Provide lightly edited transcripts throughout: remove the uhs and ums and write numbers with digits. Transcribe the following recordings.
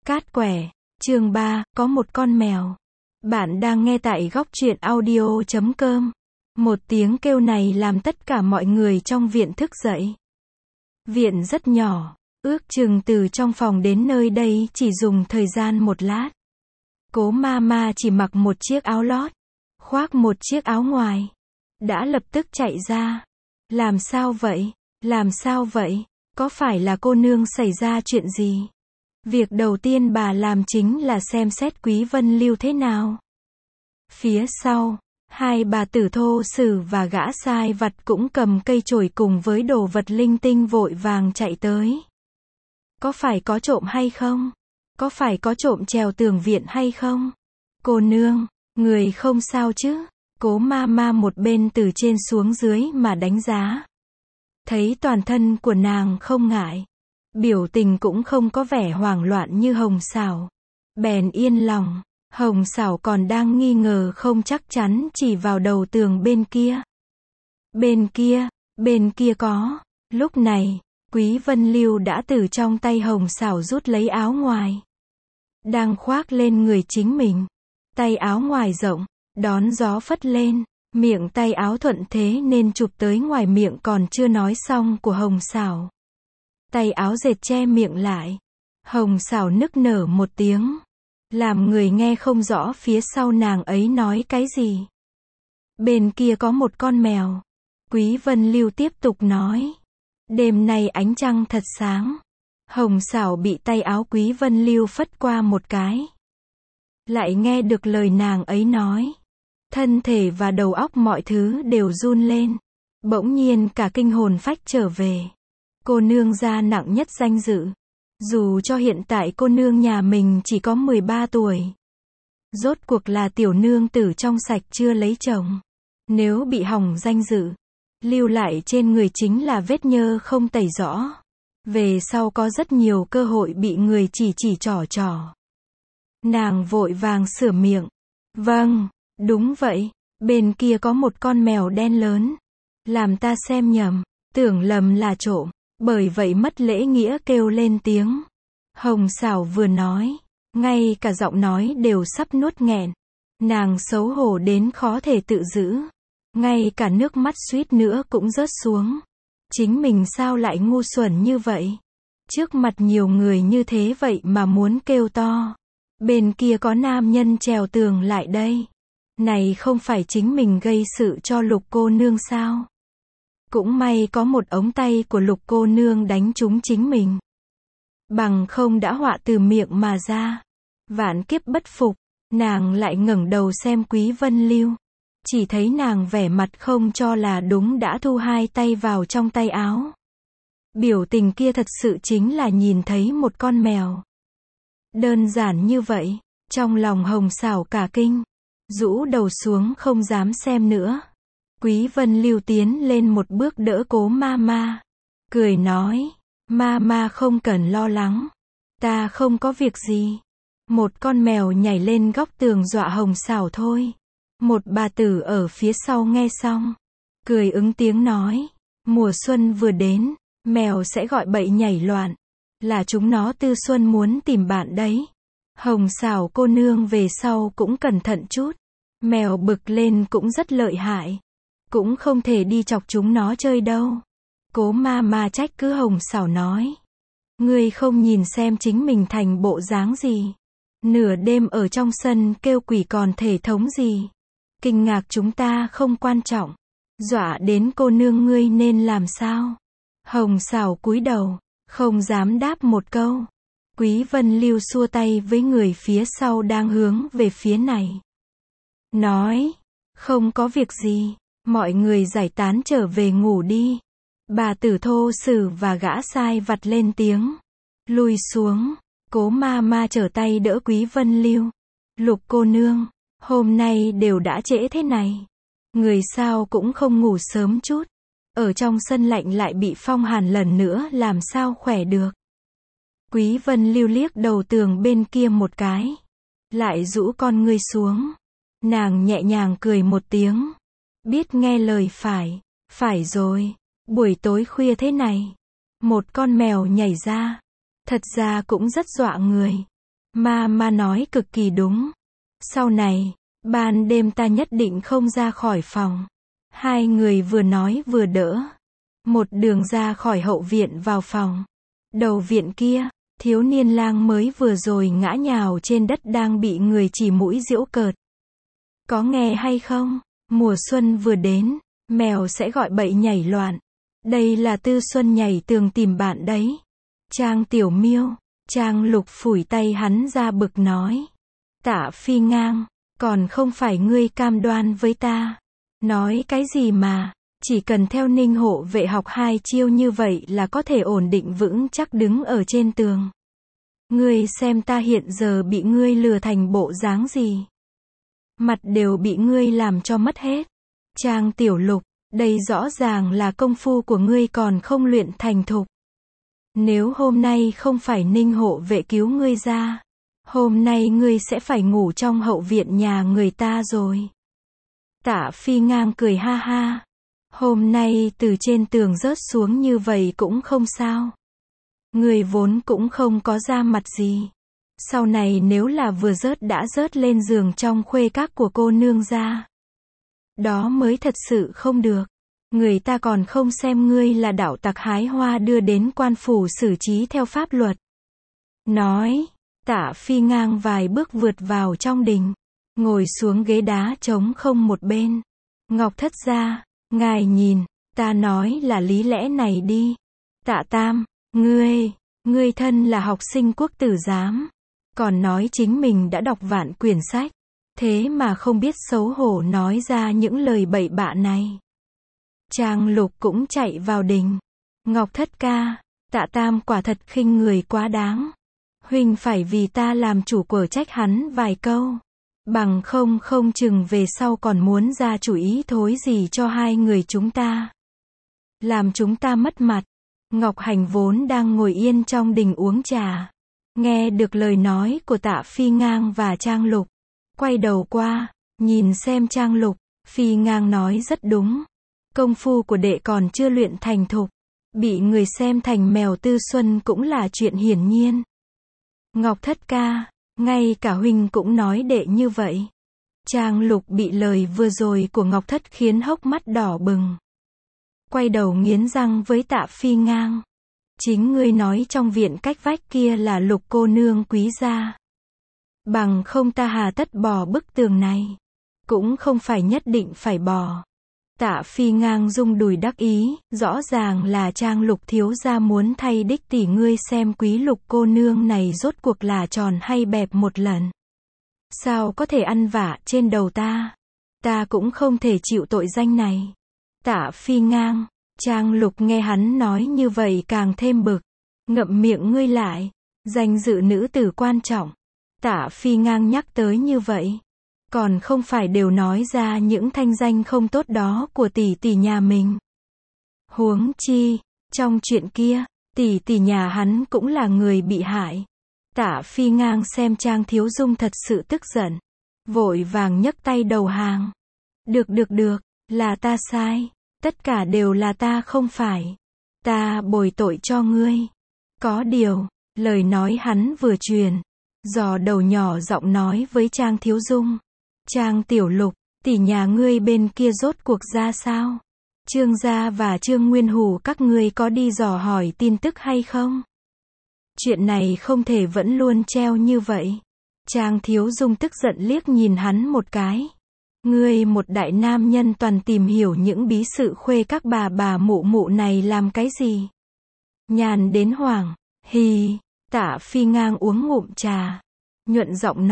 Cát quẻ, chương 3, có một con mèo. Bạn đang nghe tại góc truyện audio.com. Một tiếng kêu này làm tất cả mọi người trong viện thức dậy. Viện rất nhỏ, ước chừng từ trong phòng đến nơi đây chỉ dùng thời gian một lát. Cố Mama chỉ mặc một chiếc áo lót, khoác một chiếc áo ngoài, đã lập tức chạy ra. Làm sao vậy? Làm sao vậy? Có phải là cô nương xảy ra chuyện gì? Việc đầu tiên bà làm chính là xem xét Quý Vân Lưu thế nào. Phía sau, hai bà tử thô sử và gã sai vặt cũng cầm cây chổi cùng với đồ vật linh tinh vội vàng chạy tới. Có phải có trộm hay không? Có phải có trộm trèo tường viện hay không? Cô nương, người không sao chứ? Cố Mama một bên từ trên xuống dưới mà đánh giá. Thấy toàn thân của nàng không ngại, biểu tình cũng không có vẻ hoảng loạn như Hồng Sảo, bèn yên lòng. Hồng Sảo còn đang nghi ngờ không chắc chắn chỉ vào đầu tường bên kia. Bên kia có. Lúc này, Quý Vân Lưu đã từ trong tay Hồng Sảo rút lấy áo ngoài, đang khoác lên người chính mình. Tay áo ngoài rộng, đón gió phất lên, miệng tay áo thuận thế nên chụp tới ngoài miệng còn chưa nói xong của Hồng Sảo. Tay áo dệt che miệng lại. Hồng Sảo nức nở một tiếng, làm người nghe không rõ phía sau nàng ấy nói cái gì. Bên kia có một con mèo. Quý Vân Lưu tiếp tục nói. Đêm nay ánh trăng thật sáng. Hồng Sảo bị tay áo Quý Vân Lưu phất qua một cái, lại nghe được lời nàng ấy nói. Thân thể và đầu óc mọi thứ đều run lên. Bỗng nhiên cả kinh hồn phách trở về. Cô nương gia nặng nhất danh dự. Dù cho hiện tại cô nương nhà mình chỉ có 13 tuổi. Rốt cuộc là tiểu nương tử trong sạch chưa lấy chồng. Nếu bị hỏng danh dự, lưu lại trên người chính là vết nhơ không tẩy rõ. Về sau có rất nhiều cơ hội bị người chỉ trỏ. Nàng vội vàng sửa miệng. Vâng, đúng vậy, bên kia có một con mèo đen lớn. Làm ta xem nhầm, tưởng lầm là trộm, bởi vậy mất lễ nghĩa kêu lên tiếng. Hồng Sảo vừa nói, ngay cả giọng nói đều sắp nuốt nghẹn. Nàng xấu hổ đến khó thể tự giữ. Ngay cả nước mắt suýt nữa cũng rớt xuống. Chính mình sao lại ngu xuẩn như vậy? Trước mặt nhiều người như thế vậy mà muốn kêu to. Bên kia có nam nhân trèo tường lại đây. Này không phải chính mình gây sự cho Lục cô nương sao? Cũng may có một ống tay của Lục cô nương đánh trúng chính mình. Bằng không đã họa từ miệng mà ra. Vạn kiếp bất phục, nàng lại ngẩng đầu xem Quý Vân Lưu. Chỉ thấy nàng vẻ mặt không cho là đúng đã thu hai tay vào trong tay áo. Biểu tình kia thật sự chính là nhìn thấy một con mèo. Đơn giản như vậy, trong lòng Hồng Sảo cả kinh, rũ đầu xuống không dám xem nữa. Quý Vân Lưu tiến lên một bước đỡ Cố Mama, cười nói, Mama không cần lo lắng, ta không có việc gì. Một con mèo nhảy lên góc tường dọa Hồng Sảo thôi. Một bà tử ở phía sau nghe xong, cười ứng tiếng nói, mùa xuân vừa đến, mèo sẽ gọi bậy nhảy loạn, là chúng nó tư xuân muốn tìm bạn đấy. Hồng Sảo cô nương về sau cũng cẩn thận chút, mèo bực lên cũng rất lợi hại, cũng không thể đi chọc chúng nó chơi đâu. Cố Mama trách cứ Hồng Sảo nói, ngươi không nhìn xem chính mình thành bộ dáng gì, nửa đêm ở trong sân kêu quỷ còn thể thống gì. Kinh ngạc chúng ta không quan trọng, dọa đến cô nương ngươi nên làm sao? Hồng Sảo cúi đầu, không dám đáp một câu. Quý Vân Lưu xua tay với người phía sau đang hướng về phía này, nói, không có việc gì, mọi người giải tán trở về ngủ đi. Bà tử thô sử và gã sai vặt lên tiếng, lui xuống. Cố Mama trở tay đỡ Quý Vân Lưu. Lục cô nương, hôm nay đều đã trễ thế này, người sao cũng không ngủ sớm chút, ở trong sân lạnh lại bị phong hàn lần nữa làm sao khỏe được. Quý Vân Lưu liếc đầu tường bên kia một cái, lại rũ con ngươi xuống. Nàng nhẹ nhàng cười một tiếng, biết nghe lời phải rồi, buổi tối khuya thế này, một con mèo nhảy ra, thật ra cũng rất dọa người. Ma nói cực kỳ đúng. Sau này, ban đêm ta nhất định không ra khỏi phòng. Hai người vừa nói vừa đỡ. Một đường ra khỏi hậu viện vào phòng. Đầu viện kia, thiếu niên lang mới vừa rồi ngã nhào trên đất đang bị người chỉ mũi giễu cợt. Có nghe hay không? Mùa xuân vừa đến, mèo sẽ gọi bậy nhảy loạn. Đây là Tư Xuân nhảy tường tìm bạn đấy. Trang Tiểu Miêu, Trang Lục phủi tay hắn ra bực nói. Tạ Phi Ngang, còn không phải ngươi cam đoan với ta. Nói cái gì mà, chỉ cần theo Ninh hộ vệ học 2 chiêu như vậy là có thể ổn định vững chắc đứng ở trên tường. Ngươi xem ta hiện giờ bị ngươi lừa thành bộ dáng gì. Mặt đều bị ngươi làm cho mất hết. Trang Tiểu Lục, đây rõ ràng là công phu của ngươi còn không luyện thành thục. Nếu hôm nay không phải Ninh hộ vệ cứu ngươi ra, hôm nay ngươi sẽ phải ngủ trong hậu viện nhà người ta rồi. Tạ Phi Ngang cười ha ha. Hôm nay từ trên tường rớt xuống như vậy cũng không sao. Ngươi vốn cũng không có ra mặt gì. Sau này nếu là vừa rớt đã rớt lên giường trong khuê các của cô nương ra. Đó mới thật sự không được. Người ta còn không xem ngươi là đạo tặc hái hoa đưa đến quan phủ xử trí theo pháp luật. Nói, Tạ Phi Ngang vài bước vượt vào trong đình. Ngồi xuống ghế đá trống không một bên. Ngọc Thất gia, ngài nhìn, ta nói là lý lẽ này đi. Tạ Tam, ngươi thân là học sinh quốc tử giám. Còn nói chính mình đã đọc vạn quyển sách. Thế mà không biết xấu hổ nói ra những lời bậy bạ này. Trang Lục cũng chạy vào đình. Ngọc Thất ca, Tạ Tam quả thật khinh người quá đáng. Huynh phải vì ta làm chủ quở trách hắn vài câu. Bằng không chừng về sau còn muốn ra chủ ý thối gì cho hai người chúng ta. Làm chúng ta mất mặt. Ngọc Hành vốn đang ngồi yên trong đình uống trà. Nghe được lời nói của Tạ Phi Ngang và Trang Lục. Quay đầu qua, nhìn xem Trang Lục. Phi Ngang nói rất đúng. Công phu của đệ còn chưa luyện thành thục. Bị người xem thành mèo Tư Xuân cũng là chuyện hiển nhiên. Ngọc Thất ca, ngay cả huynh cũng nói đệ như vậy. Trang Lục bị lời vừa rồi của Ngọc Thất khiến hốc mắt đỏ bừng. Quay đầu nghiến răng với Tạ Phi Ngang. Chính ngươi nói trong viện cách vách kia là Lục cô nương quý gia. Bằng không ta hà tất bỏ bức tường này. Cũng không phải nhất định phải bỏ. Tạ Phi Ngang rung đùi đắc ý, rõ ràng là Trang Lục thiếu gia muốn thay đích tỷ ngươi xem quý Lục cô nương này rốt cuộc là tròn hay bẹp một lần. Sao có thể ăn vạ trên đầu ta? Ta cũng không thể chịu tội danh này. Tạ Phi Ngang, Trang Lục nghe hắn nói như vậy càng thêm bực. Ngậm miệng ngươi lại, danh dự nữ tử quan trọng. Tạ Phi Ngang nhắc tới như vậy. Còn không phải đều nói ra những thanh danh không tốt đó của tỷ tỷ nhà mình. Huống chi, trong chuyện kia, tỷ tỷ nhà hắn cũng là người bị hại. Tạ Phi Ngang xem Trang Thiếu Dung thật sự tức giận. Vội vàng nhấc tay đầu hàng. Được, là ta sai. Tất cả đều là ta không phải. Ta bồi tội cho ngươi. Có điều, lời nói hắn vừa truyền. Giò đầu nhỏ giọng nói với Trang Thiếu Dung. Trang Tiểu Lục, tỷ nhà ngươi bên kia rốt cuộc ra sao? Trương gia và Trương Nguyên Hủ các ngươi có đi dò hỏi tin tức hay không? Chuyện này không thể vẫn luôn treo như vậy. Trang Thiếu Dung tức giận liếc nhìn hắn một cái. Ngươi một đại nam nhân toàn tìm hiểu những bí sự khuê các bà mụ mụ này làm cái gì? Nhàn đến hoảng, hì, Tạ Phi Ngang uống ngụm trà. Nhuận giọng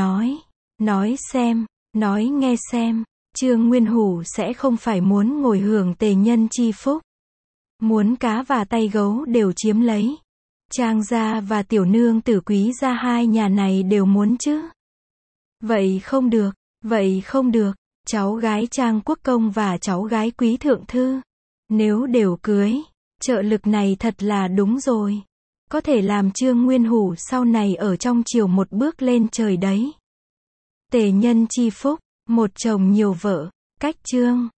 nói xem. Nói nghe xem, Trương Nguyên Hủ sẽ không phải muốn ngồi hưởng tề nhân chi phúc. Muốn cá và tay gấu đều chiếm lấy. Trang gia và tiểu nương tử quý gia hai nhà này đều muốn chứ. Vậy không được, cháu gái Trang Quốc Công và cháu gái Quý Thượng Thư. Nếu đều cưới, trợ lực này thật là đúng rồi. Có thể làm Trương Nguyên Hủ sau này ở trong triều một bước lên trời đấy. Tề nhân chi phúc, một chồng nhiều vợ, cách Trương